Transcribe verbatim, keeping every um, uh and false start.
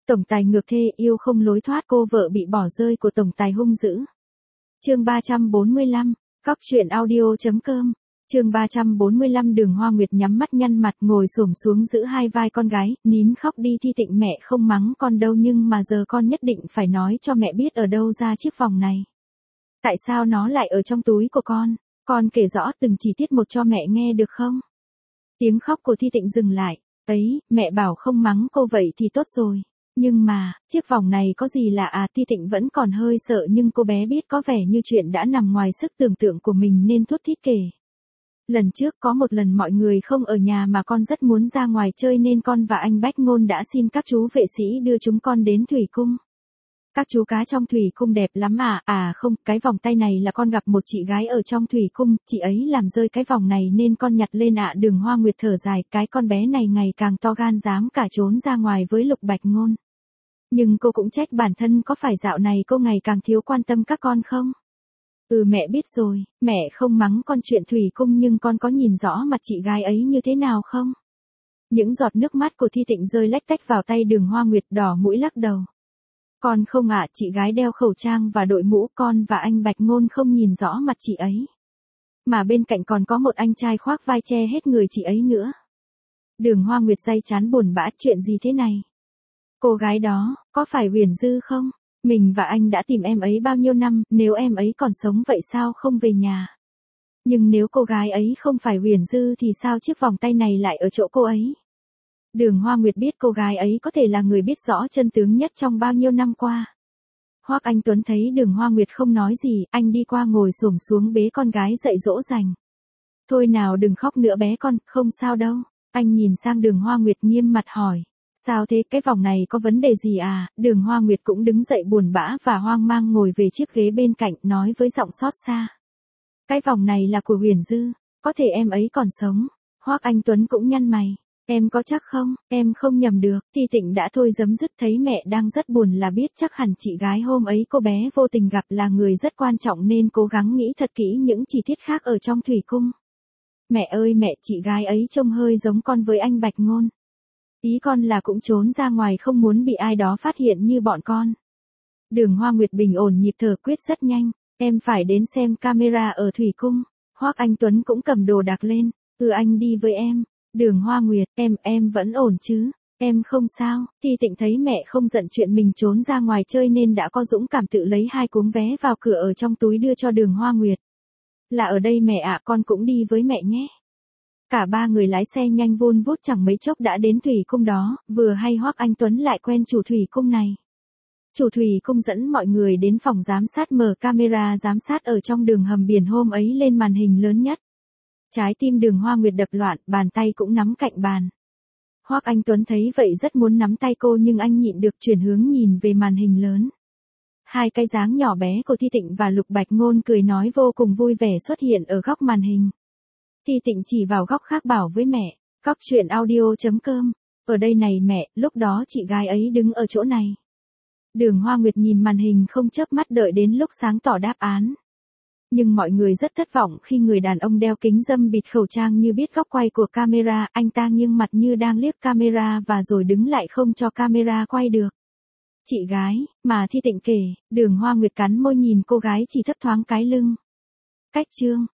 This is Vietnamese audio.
Tổng tài ngược thê yêu không lối thoát, cô vợ bị bỏ rơi của tổng tài hung dữ. Chương ba trăm bốn mươi lăm, Cóc truyện audio.com. Chương ba trăm bốn mươi lăm. Đường Hoa Nguyệt nhắm mắt nhăn mặt ngồi xổm xuống giữ hai vai con gái, nín khóc đi. Thi Tịnh, mẹ không mắng con đâu, nhưng mà giờ con nhất định phải nói cho mẹ biết ở đâu ra chiếc vòng này. Tại sao nó lại ở trong túi của con? Con kể rõ từng chi tiết một cho mẹ nghe được không? Tiếng khóc của Thi Tịnh dừng lại. Ấy, mẹ bảo không mắng cô vậy thì tốt rồi. Nhưng mà, chiếc vòng này có gì lạ à? Thi Tịnh vẫn còn hơi sợ, nhưng cô bé biết có vẻ như chuyện đã nằm ngoài sức tưởng tượng của mình nên thút thít kể. Lần trước có một lần mọi người không ở nhà mà con rất muốn ra ngoài chơi nên con và anh Bách Ngôn đã xin các chú vệ sĩ đưa chúng con đến thủy cung. Các chú cá trong thủy cung đẹp lắm à? À không, cái vòng tay này là con gặp một chị gái ở trong thủy cung, chị ấy làm rơi cái vòng này nên con nhặt lên ạ. À. Đường Hoa Nguyệt thở dài, cái con bé này ngày càng to gan, dám cả trốn ra ngoài với Lục Bạch Ngôn. Nhưng cô cũng trách bản thân, có phải dạo này cô ngày càng thiếu quan tâm các con không? Ừ, mẹ biết rồi, mẹ không mắng con chuyện thủy cung, nhưng con có nhìn rõ mặt chị gái ấy như thế nào không? Những giọt nước mắt của Thi Tịnh rơi lách tách vào tay Đường Hoa Nguyệt, đỏ mũi lắc đầu. Con không ạ, chị gái đeo khẩu trang và đội mũ, con và anh Bạch Ngôn không nhìn rõ mặt chị ấy. Mà bên cạnh còn có một anh trai khoác vai che hết người chị ấy nữa. Đường Hoa Nguyệt day chán buồn bã, chuyện gì thế này? Cô gái đó, có phải Huyền Dư không? Mình và anh đã tìm em ấy bao nhiêu năm, nếu em ấy còn sống vậy sao không về nhà? Nhưng nếu cô gái ấy không phải Huyền Dư thì sao chiếc vòng tay này lại ở chỗ cô ấy? Đường Hoa Nguyệt biết cô gái ấy có thể là người biết rõ chân tướng nhất trong bao nhiêu năm qua. Hoắc Anh Tuấn thấy Đường Hoa Nguyệt không nói gì, anh đi qua ngồi xổm xuống bế con gái dậy dỗ dành. Thôi nào, đừng khóc nữa bé con, không sao đâu. Anh nhìn sang Đường Hoa Nguyệt nghiêm mặt hỏi. Sao thế, cái vòng này có vấn đề gì à? Đường Hoa Nguyệt cũng đứng dậy buồn bã và hoang mang ngồi về chiếc ghế bên cạnh, nói với giọng xót xa. Cái vòng này là của Huyền Dư, có thể em ấy còn sống. Hoắc Anh Tuấn cũng nhăn mày. Em có chắc không? Em không nhầm được. Thi Tịnh đã thôi dấm dứt, thấy mẹ đang rất buồn là biết chắc hẳn chị gái hôm ấy cô bé vô tình gặp là người rất quan trọng nên cố gắng nghĩ thật kỹ những chi tiết khác ở trong thủy cung. Mẹ ơi mẹ, chị gái ấy trông hơi giống con với anh Bạch Ngôn. Ý con là cũng trốn ra ngoài không muốn bị ai đó phát hiện như bọn con. Đường Hoa Nguyệt bình ổn nhịp thở, quyết rất nhanh. Em phải đến xem camera ở thủy cung. Hoắc Anh Tuấn cũng cầm đồ đạc lên. Ừ, anh đi với em. Đường Hoa Nguyệt, em, em vẫn ổn chứ? Em không sao. Thi Tịnh thấy mẹ không giận chuyện mình trốn ra ngoài chơi nên đã có dũng cảm tự lấy hai cuống vé vào cửa ở trong túi đưa cho Đường Hoa Nguyệt. Là ở đây mẹ ạ, con cũng đi với mẹ nhé. Cả ba người lái xe nhanh vun vút, chẳng mấy chốc đã đến thủy cung đó, vừa hay Hoắc Anh Tuấn lại quen chủ thủy cung này. Chủ thủy cung dẫn mọi người đến phòng giám sát, mở camera giám sát ở trong đường hầm biển hôm ấy lên màn hình lớn nhất. Trái tim Đường Hoa Nguyệt đập loạn, bàn tay cũng nắm cạnh bàn. Hoắc Anh Tuấn thấy vậy rất muốn nắm tay cô nhưng anh nhịn được, chuyển hướng nhìn về màn hình lớn. Hai cái dáng nhỏ bé của Thi Tịnh và Lục Bạch Ngôn cười nói vô cùng vui vẻ xuất hiện ở góc màn hình. Thi Tịnh chỉ vào góc khác bảo với mẹ, Cóc truyện audio.com, ở đây này mẹ, lúc đó chị gái ấy đứng ở chỗ này. Đường Hoa Nguyệt nhìn màn hình không chớp mắt đợi đến lúc sáng tỏ đáp án. Nhưng mọi người rất thất vọng khi người đàn ông đeo kính râm bịt khẩu trang như biết góc quay của camera, anh ta nghiêng mặt như đang liếc camera và rồi đứng lại không cho camera quay được. Chị gái, mà Thi Tịnh kể, Đường Hoa Nguyệt cắn môi nhìn cô gái chỉ thấp thoáng cái lưng. Cách chương